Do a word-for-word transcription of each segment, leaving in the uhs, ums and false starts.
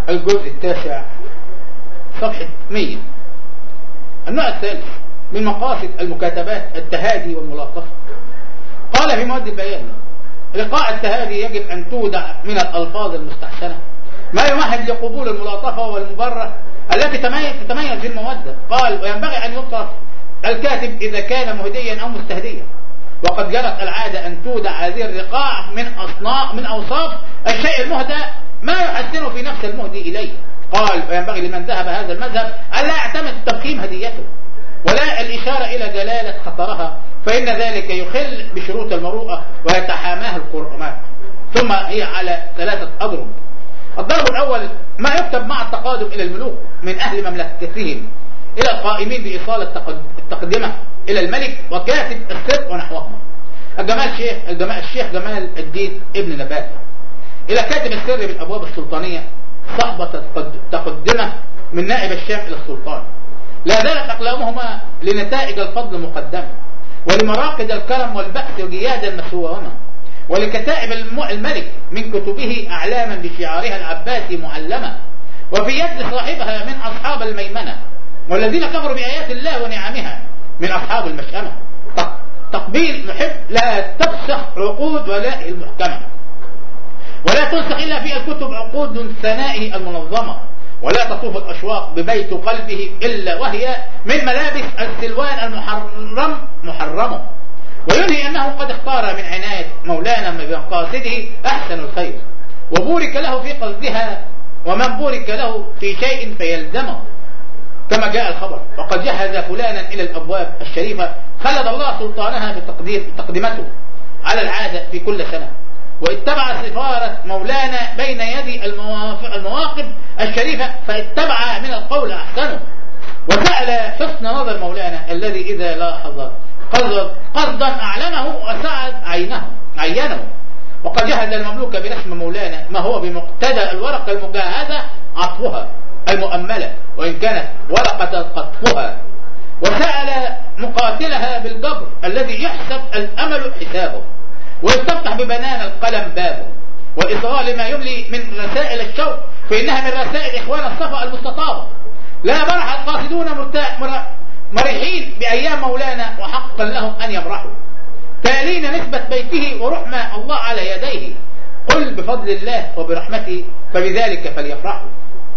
الجزء التاسع صفحة مية. النوع الثالث من مقاصد المكاتبات التهادي والملاطفة. قال في مواد البيان: لقاء التهادي يجب أن تودع من الألفاظ المستحسنة ما يمهد لقبول الملاطفة والمبرة التي تتميز بالمودة. قال: وينبغي أن يطرف الكاتب إذا كان مهديا أو مستهديا، وقد جرت العادة أن تودع هذه الرقاع من أصناف من أوصاف الشيء المهدى ما يحسن في نفس المهدي إليه. قال: وينبغي لمن ذهب هذا المذهب أن لا يعتمد تضخيم هديته ولا الإشارة إلى جلالة خطرها، فإن ذلك يخل بشروط المروءة ويتحاماها القرآن. ثم هي على ثلاثة أضرب. الضرب الأول: ما يكتب مع التقادم إلى الملوك من أهل مملكتهم إلى القائمين بإيصال التقدمة إلى الملك وكاتب السر ونحوهما. الجمال الشيخ الجمال الشيخ جمال الدين ابن نبات إلى كاتب السر بالأبواب السلطانية صحبة تقدمة من نائب الشام إلى السلطان. لا زالت أقلامهما لنتائج الفضل مقدمة، ولمراقد الكرم والبأس وجيادا مسومة، ولكتائب الملك من كتبه أعلاما بشعارها العباسي معلمة، وفي يد صاحبها من أصحاب الميمنة، والذين كفروا بآيات الله ونعمها من أصحاب المشأمة. تقبيل محب لا تفسخ عقود ولاء المحكمة، ولا تنسخ إلا في الكتب عقود ثنائه المنظمة، ولا تطوف الأشواق ببيت قلبه إلا وهي من ملابس السلوان المحرم محرمه. وينهي أنه قد اختار من عناية مولانا من مقاصده أحسن الخير، وبورك له في قصدها، ومن بورك له في شيء فيلزمه، كما جاء الخبر: وقد جهز فلانا إلى الأبواب الشريفة خلد الله سلطانها بتقدمته على العادة في كل سنة، واتبع سفارة مولانا بين يدي المواقف الشريفة فاتبع من القول أحسنه، وسأل حسن نظر مولانا الذي إذا لاحظ قصدا أعلنه وسعد عينه عينه. وقد جهز المملوك برسم مولانا ما هو بمقتضى الورقة المجهزة عطفها المؤملة وإن كانت ورقة قطفها، وسأل مقاتلها بالجبر الذي يحسب الأمل حسابه، ويستفتح ببنان القلم بابه، وإصغال ما يملي من رسائل الشوق فإنها من رسائل إخوان الصفا المستطابة. لا برح القاصدون مريحين بأيام مولانا وحقا لهم أن يمرحوا، تالين نسبة بيته ورحمة الله على يديه. قل بفضل الله وبرحمته فبذلك فليفرحوا.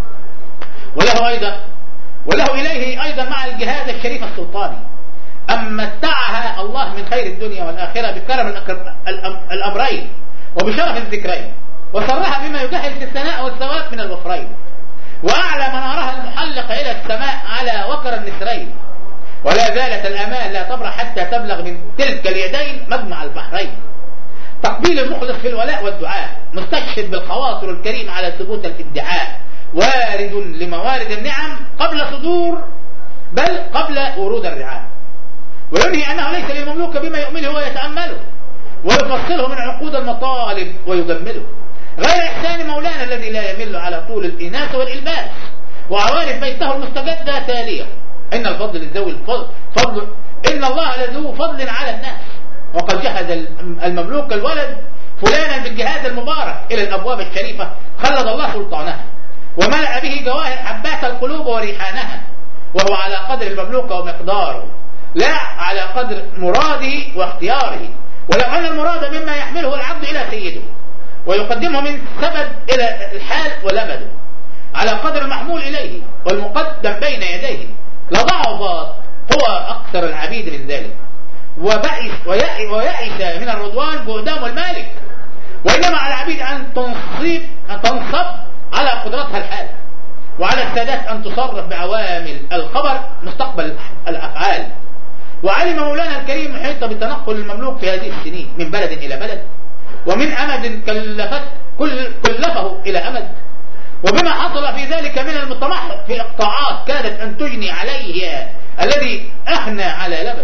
وله أيضا وله إليه أيضا مع الجهاد الشريف السلطاني أن متعها الله من خير الدنيا والآخرة بكرم الأمرين وبشرف الذكرين، وصرها بما يجهز في الثناء والثواب من الوفرين، وأعلى منارها المحلق إلى السماء على وكر النسرين. ولا زالت الأمان لا تبرح حتى تبلغ من تلك اليدين مجمع البحرين. تقبيل المخلص في الولاء والدعاء مستشهد بالخواطر الكريم على ثبوت الادعاء، وارد لموارد النعم قبل صدور بل قبل ورود الرعاء. وينهي أنه ليس للمملوك بما يؤمله ويتأمله ويفصله من عقود المطالب ويجمله، غير إحسان مولانا الذي لا يمل على طول الإناث والإلباس، وعوارف بيته المستجدة تالية: إن الفضل لذوي الفضل إن الله لذو فضل على الناس. وقد جهز المملوك الولد فلانا بالجهاد المبارك إلى الأبواب الشريفة خلد الله سلطانها، وملأ به جواهر حبات القلوب وريحانها، وهو على قدر المملوك ومقداره لا على قدر مراده واختياره. ولو أن المراد مما يحمله العبد إلى سيده ويقدمه من سبب إلى الحال ولبده على قدر المحمول إليه والمقدم بين يديه لضعفت قوى أكثر العبيد من ذلك، وبئس ويأس من الرضوان بقدام المالك. وإنما على العبيد أن تنصب أن تنصب على قدرتها الحال، وعلى السادات أن تصرف بعوامل الخبر مستقبل الأفعال. وعلم مولانا الكريم محيط بتنقل المملوك في هذه السنين من بلد إلى بلد، ومن أمد كلفت كل كلفه إلى أمد، وبما حصل في ذلك من المتمحق في إقطاعات كادت أن تجني عليه الذي أهنى على لبد.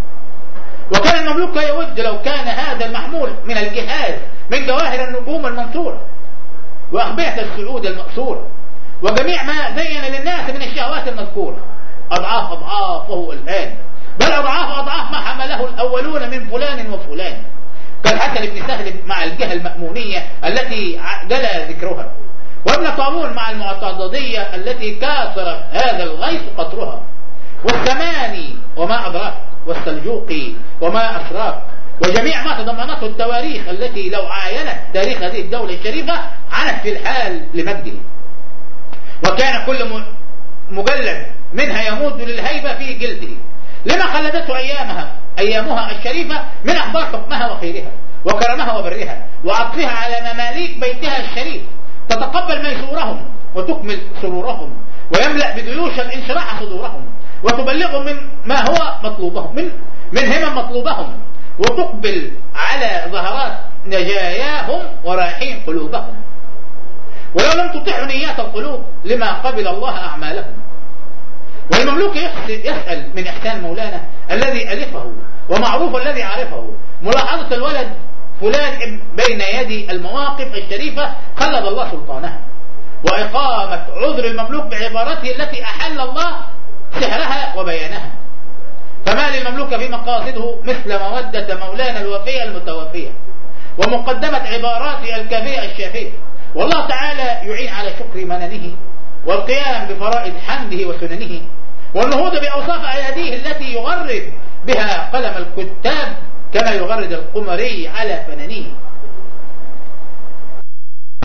وكان المملوك يود لو كان هذا المحمول من الجهاز من جواهر النجوم المنثورة وأخبئة السعود المأثورة وجميع ما زين للناس من الشهوات المذكورة أضعاف أضعافه الآن، بل أضعاف أضعاف ما حمله الأولون من فلان وفلان، كالحسن بن سهل مع الجهة المأمونية التي جلى ذكرها، وابن طالون مع المعتضدية التي كاثرت هذا الغيث قطرها، والثماني وما أدراك، والسلجوقي وما أشراك، وجميع ما تضمنته التواريخ التي لو عاينت تاريخ هذه الدولة الشريفة عنت في الحال لمجده. وكان كل مجلد منها يمود للهيبة في جلده، لما خلدته أيامها أيامها الشريفة من أخبار حكمها وخيرها وكرمها وبرها وعطفها على مماليك بيتها الشريف، تتقبل ميسورهم وتكمل سرورهم، ويملأ بجيوش الانشراح صدورهم، وتبلغهم من ما هو مطلوبهم من من همم مطلوبهم، وتقبل على ظهرات نجاياهم ورايحين قلوبهم. ولو لم تطيع نيات القلوب لما قبل الله أعمالهم. والمملوك يسأل من إحسان مولانا الذي ألفه ومعروف الذي عرفه ملاحظة الولد فلان بين يدي المواقف الشريفة خلد الله سلطانها، وإقامة عذر المملوك بعبارته التي أحل الله سحرها وبيانها. فما للمملوك في مقاصده مثل مودة مولانا الوفية المتوفية، ومقدمة عباراته الكافية الشافية. والله تعالى يعين على شكر مننه والقيام بفرائض حمده وسننه، والنهوض بأوصاف أياديه التي يغرد بها قلم الكتاب كما يغرد القمري على فنانه.